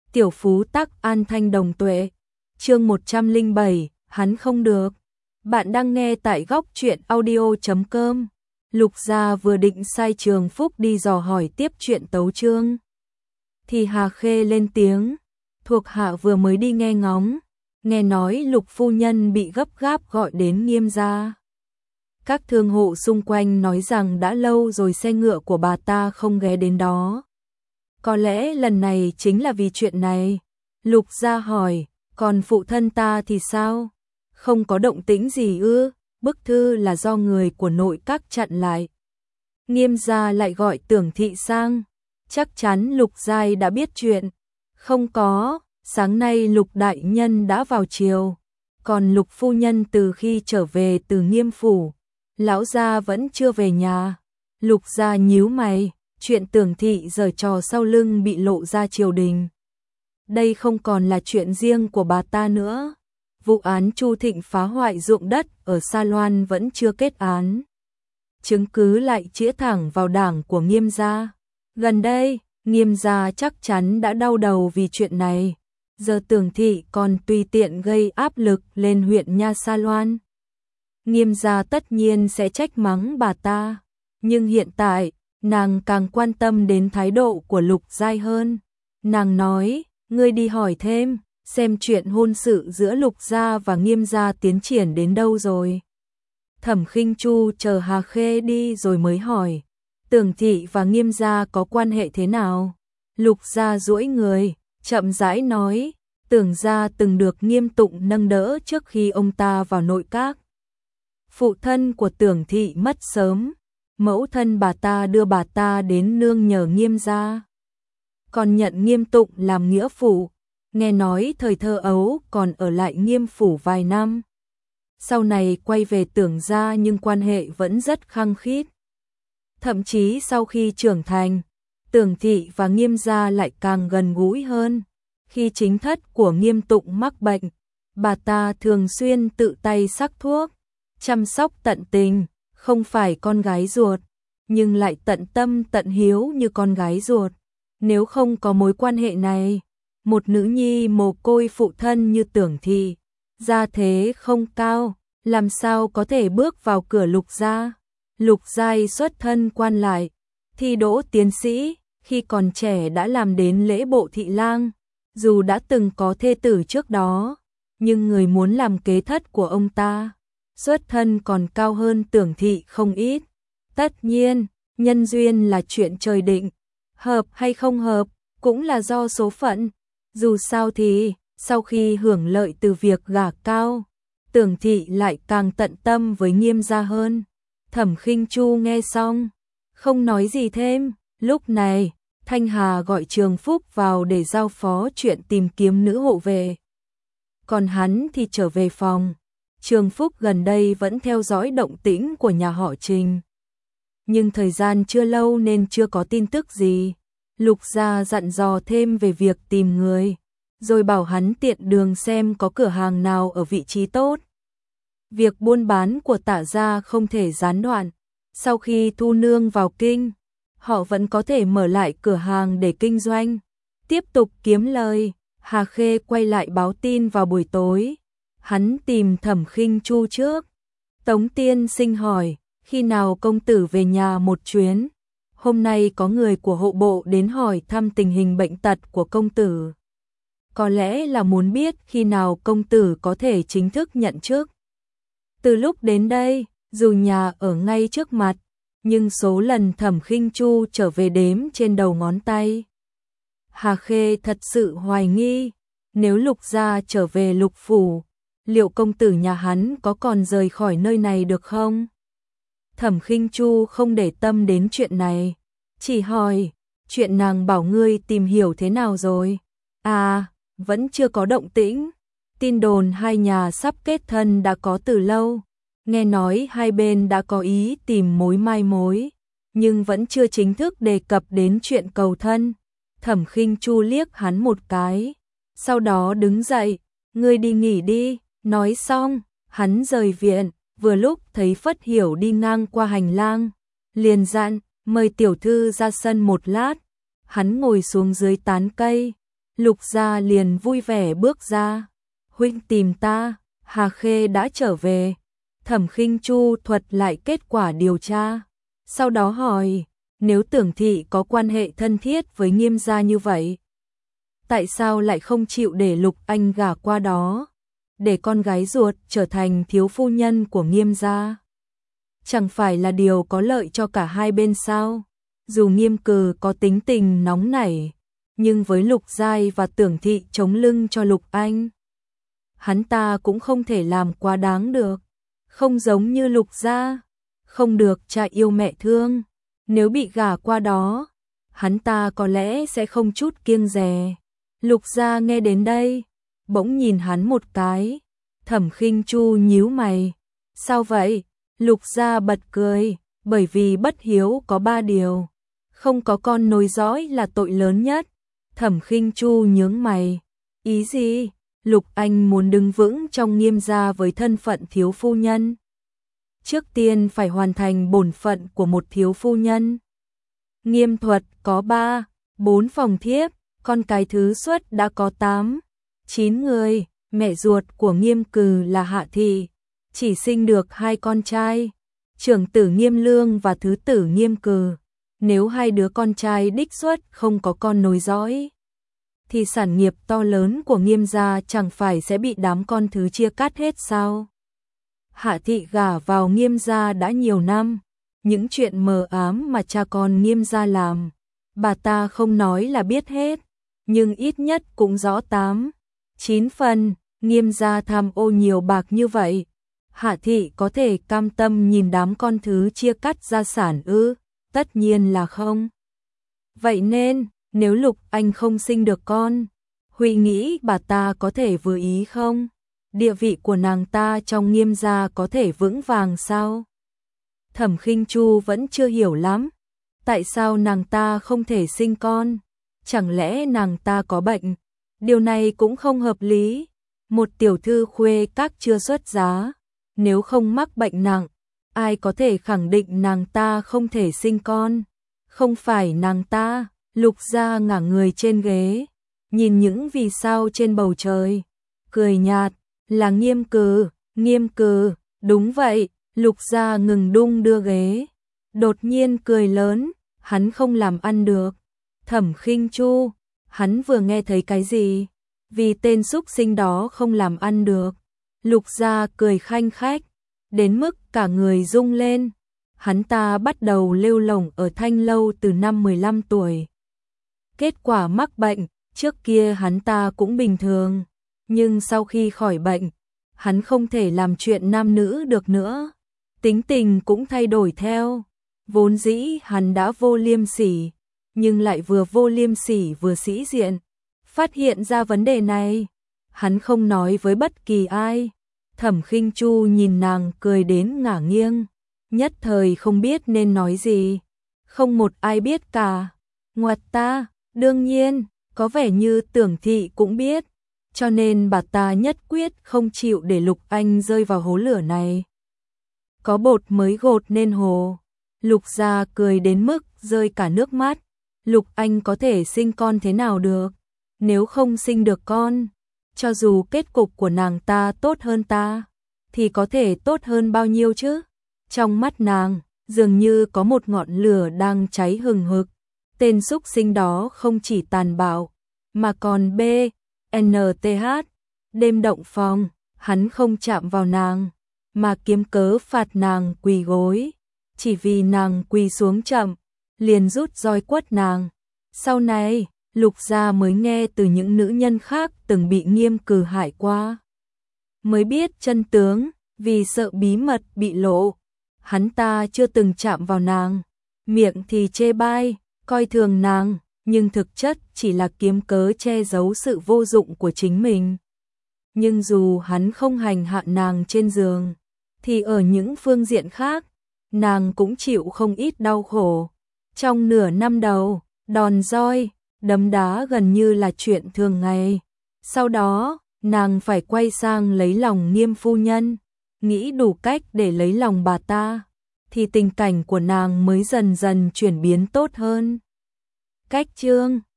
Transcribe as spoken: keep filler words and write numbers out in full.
Tiểu phú tắc an thanh đồng tuệ. Chương một trăm lẻ bảy, hắn không được. Bạn đang nghe tại góc truyện audio chấm com. Lục Gia vừa định sai Trường Phúc đi dò hỏi tiếp chuyện tấu chương, thì Hà Khê lên tiếng, thuộc hạ vừa mới đi nghe ngóng, nghe nói Lục phu nhân bị gấp gáp gọi đến Nghiêm gia. Các thương hộ xung quanh nói rằng đã lâu rồi xe ngựa của bà ta không ghé đến đó. Có lẽ lần này chính là vì chuyện này. Lục Gia hỏi, còn phụ thân ta thì sao? Không có động tĩnh gì ư? Bức thư là do người của nội các chặn lại. Nghiêm gia lại gọi Tưởng thị sang. Chắc chắn Lục Giai đã biết chuyện. Không có, sáng nay Lục đại nhân đã vào triều. Còn Lục phu nhân từ khi trở về từ Nghiêm phủ, lão gia vẫn chưa về nhà. Lục Gia nhíu mày, chuyện Tưởng thị giở trò sau lưng bị lộ ra triều đình. Đây không còn là chuyện riêng của bà ta nữa. Vụ án Chu Thịnh phá hoại ruộng đất ở Sa Loan vẫn chưa kết án. Chứng cứ lại chĩa thẳng vào đảng của Nghiêm gia. Gần đây, Nghiêm gia chắc chắn đã đau đầu vì chuyện này. Giờ Tưởng thị còn tùy tiện gây áp lực lên huyện Nha Sa Loan. Nghiêm gia tất nhiên sẽ trách mắng bà ta. Nhưng hiện tại, nàng càng quan tâm đến thái độ của Lục Giai hơn. Nàng nói, ngươi đi hỏi thêm, xem chuyện hôn sự giữa Lục gia và Nghiêm gia tiến triển đến đâu rồi. Thẩm Khinh Chu chờ Hà Khê đi rồi mới hỏi, Tưởng thị và Nghiêm gia có quan hệ thế nào? Lục gia duỗi người, chậm rãi nói, Tưởng gia từng được Nghiêm Tụng nâng đỡ trước khi ông ta vào nội các. Phụ thân của Tưởng thị mất sớm, mẫu thân bà ta đưa bà ta đến nương nhờ Nghiêm gia, còn nhận Nghiêm Tụng làm nghĩa phụ. Nghe nói thời thơ ấu còn ở lại Nghiêm phủ vài năm. Sau này quay về Tưởng gia nhưng quan hệ vẫn rất khăng khít. Thậm chí sau khi trưởng thành, Tưởng thị và Nghiêm gia lại càng gần gũi hơn. Khi chính thất của Nghiêm Tụng mắc bệnh, bà ta thường xuyên tự tay sắc thuốc, chăm sóc tận tình, không phải con gái ruột, nhưng lại tận tâm tận hiếu như con gái ruột. Nếu không có mối quan hệ này, một nữ nhi mồ côi phụ thân như Tưởng thị, gia thế không cao, làm sao có thể bước vào cửa Lục gia. Lục Giai xuất thân quan lại, thi đỗ tiến sĩ, khi còn trẻ đã làm đến lễ bộ thị lang. Dù đã từng có thê tử trước đó, nhưng người muốn làm kế thất của ông ta, xuất thân còn cao hơn Tưởng thị không ít. Tất nhiên, nhân duyên là chuyện trời định, hợp hay không hợp cũng là do số phận. Dù sao thì, sau khi hưởng lợi từ việc gả cao, Tưởng thị lại càng tận tâm với Nghiêm gia hơn. Thẩm Khinh Chu nghe xong, không nói gì thêm. Lúc này, Thanh Hà gọi Trường Phúc vào để giao phó chuyện tìm kiếm nữ hộ về. Còn hắn thì trở về phòng. Trường Phúc gần đây vẫn theo dõi động tĩnh của nhà họ Trình, nhưng thời gian chưa lâu nên chưa có tin tức gì. Lục gia dặn dò thêm về việc tìm người, rồi bảo hắn tiện đường xem có cửa hàng nào ở vị trí tốt. Việc buôn bán của Tạ gia không thể gián đoạn. Sau khi Thu Nương vào kinh, họ vẫn có thể mở lại cửa hàng để kinh doanh, tiếp tục kiếm lời. Hà Khê quay lại báo tin vào buổi tối. Hắn tìm Thẩm Khinh Chu trước. Tống tiên sinh hỏi, khi nào công tử về nhà một chuyến? Hôm nay có người của hộ bộ đến hỏi thăm tình hình bệnh tật của công tử. Có lẽ là muốn biết khi nào công tử có thể chính thức nhận chức. Từ lúc đến đây, dù nhà ở ngay trước mặt, nhưng số lần Thẩm Khinh Chu trở về đếm trên đầu ngón tay. Hà Khê thật sự hoài nghi, nếu Lục gia trở về Lục phủ, liệu công tử nhà hắn có còn rời khỏi nơi này được không? Thẩm Khinh Chu không để tâm đến chuyện này, chỉ hỏi, chuyện nàng bảo ngươi tìm hiểu thế nào rồi? À, vẫn chưa có động tĩnh. Tin đồn hai nhà sắp kết thân đã có từ lâu. Nghe nói hai bên đã có ý tìm mối mai mối, nhưng vẫn chưa chính thức đề cập đến chuyện cầu thân. Thẩm Khinh Chu liếc hắn một cái, sau đó đứng dậy, ngươi đi nghỉ đi. Nói xong, hắn rời viện, vừa lúc thấy Phất Hiểu đi ngang qua hành lang, liền dặn, mời tiểu thư ra sân một lát. Hắn ngồi xuống dưới tán cây, Lục Gia liền vui vẻ bước ra. Huynh tìm ta, Hà Khê đã trở về. Thẩm Khinh Chu thuật lại kết quả điều tra. Sau đó hỏi, nếu Tưởng thị có quan hệ thân thiết với Nghiêm gia như vậy, tại sao lại không chịu để Lục Anh gả qua đó, để con gái ruột trở thành thiếu phu nhân của Nghiêm gia? Chẳng phải là điều có lợi cho cả hai bên sao? Dù Nghiêm Cừ có tính tình nóng nảy, nhưng với Lục Giai và Tưởng thị chống lưng cho Lục Anh, hắn ta cũng không thể làm quá đáng được. Không giống như Lục gia, không được cha yêu mẹ thương, nếu bị gả qua đó, hắn ta có lẽ sẽ không chút kiêng dè. Lục Gia nghe đến đây, bỗng nhìn hắn một cái. Thẩm Khinh Chu nhíu mày. Sao vậy? Lục Gia bật cười, bởi vì bất hiếu có ba điều. Không có con nối dõi là tội lớn nhất. Thẩm Khinh Chu nhướng mày. Ý gì? Lục Anh muốn đứng vững trong Nghiêm gia với thân phận thiếu phu nhân. Trước tiên phải hoàn thành bổn phận của một thiếu phu nhân. Nghiêm Thuật có ba, bốn phòng thiếp, con cái thứ xuất đã có tám, chín người. Mẹ ruột của Nghiêm Cừ là Hạ Thị, chỉ sinh được hai con trai, trưởng tử Nghiêm Lương và thứ tử Nghiêm Cừ. Nếu hai đứa con trai đích xuất không có con nối dõi, thì sản nghiệp to lớn của Nghiêm gia chẳng phải sẽ bị đám con thứ chia cắt hết sao? Hạ Thị gả vào Nghiêm gia đã nhiều năm, những chuyện mờ ám mà cha con Nghiêm gia làm, bà ta không nói là biết hết, nhưng ít nhất cũng rõ tám, chín phần. Nghiêm gia tham ô nhiều bạc như vậy, Hạ Thị có thể cam tâm nhìn đám con thứ chia cắt gia sản ư? Tất nhiên là không. Vậy nên, nếu Lục Anh không sinh được con, Huy nghĩ bà ta có thể vừa ý không? Địa vị của nàng ta trong Nghiêm gia có thể vững vàng sao? Thẩm Khinh Chu vẫn chưa hiểu lắm. Tại sao nàng ta không thể sinh con? Chẳng lẽ nàng ta có bệnh? Điều này cũng không hợp lý. Một tiểu thư khuê các chưa xuất giá, nếu không mắc bệnh nặng, ai có thể khẳng định nàng ta không thể sinh con? Không phải nàng ta. Lục Gia ngả người trên ghế, nhìn những vì sao trên bầu trời, cười nhạt. Là Nghiêm Cừ, Nghiêm Cừ, đúng vậy. Lục Gia ngừng đung đưa ghế, đột nhiên cười lớn, hắn không làm ăn được. Thẩm Khinh Chu, hắn vừa nghe thấy cái gì? Vì tên xúc sinh đó không làm ăn được. Lục Gia cười khanh khách, đến mức cả người rung lên. Hắn ta bắt đầu lêu lổng ở Thanh Lâu từ năm mười lăm tuổi. Kết quả mắc bệnh, trước kia hắn ta cũng bình thường, nhưng sau khi khỏi bệnh, hắn không thể làm chuyện nam nữ được nữa. Tính tình cũng thay đổi theo. Vốn dĩ hắn đã vô liêm sỉ, nhưng lại vừa vô liêm sỉ vừa sĩ diện. Phát hiện ra vấn đề này, hắn không nói với bất kỳ ai. Thẩm Khinh Chu nhìn nàng cười đến ngả nghiêng, nhất thời không biết nên nói gì. Không một ai biết cả. Ngoặt ta, đương nhiên, có vẻ như Tưởng thị cũng biết, cho nên bà ta nhất quyết không chịu để Lục Anh rơi vào hố lửa này. Có bột mới gột nên hồ. Lục Gia cười đến mức rơi cả nước mắt. Lục Anh có thể sinh con thế nào được? Nếu không sinh được con, cho dù kết cục của nàng ta tốt hơn ta, thì có thể tốt hơn bao nhiêu chứ? Trong mắt nàng, dường như có một ngọn lửa đang cháy hừng hực. Tên xúc sinh đó không chỉ tàn bạo, mà còn B, N T H. Đêm động phòng, hắn không chạm vào nàng, mà kiếm cớ phạt nàng quỳ gối. Chỉ vì nàng quỳ xuống chậm, liền rút roi quất nàng. Sau này, Lục Gia mới nghe từ những nữ nhân khác từng bị Nghiêm Cừ hại qua, mới biết chân tướng. Vì sợ bí mật bị lộ, hắn ta chưa từng chạm vào nàng, miệng thì chê bai, coi thường nàng, nhưng thực chất chỉ là kiếm cớ che giấu sự vô dụng của chính mình. Nhưng dù hắn không hành hạ nàng trên giường, thì ở những phương diện khác, nàng cũng chịu không ít đau khổ. Trong nửa năm đầu, đòn roi, đấm đá gần như là chuyện thường ngày. Sau đó, nàng phải quay sang lấy lòng Nghiêm phu nhân, nghĩ đủ cách để lấy lòng bà ta, thì tình cảnh của nàng mới dần dần chuyển biến tốt hơn. Cách chương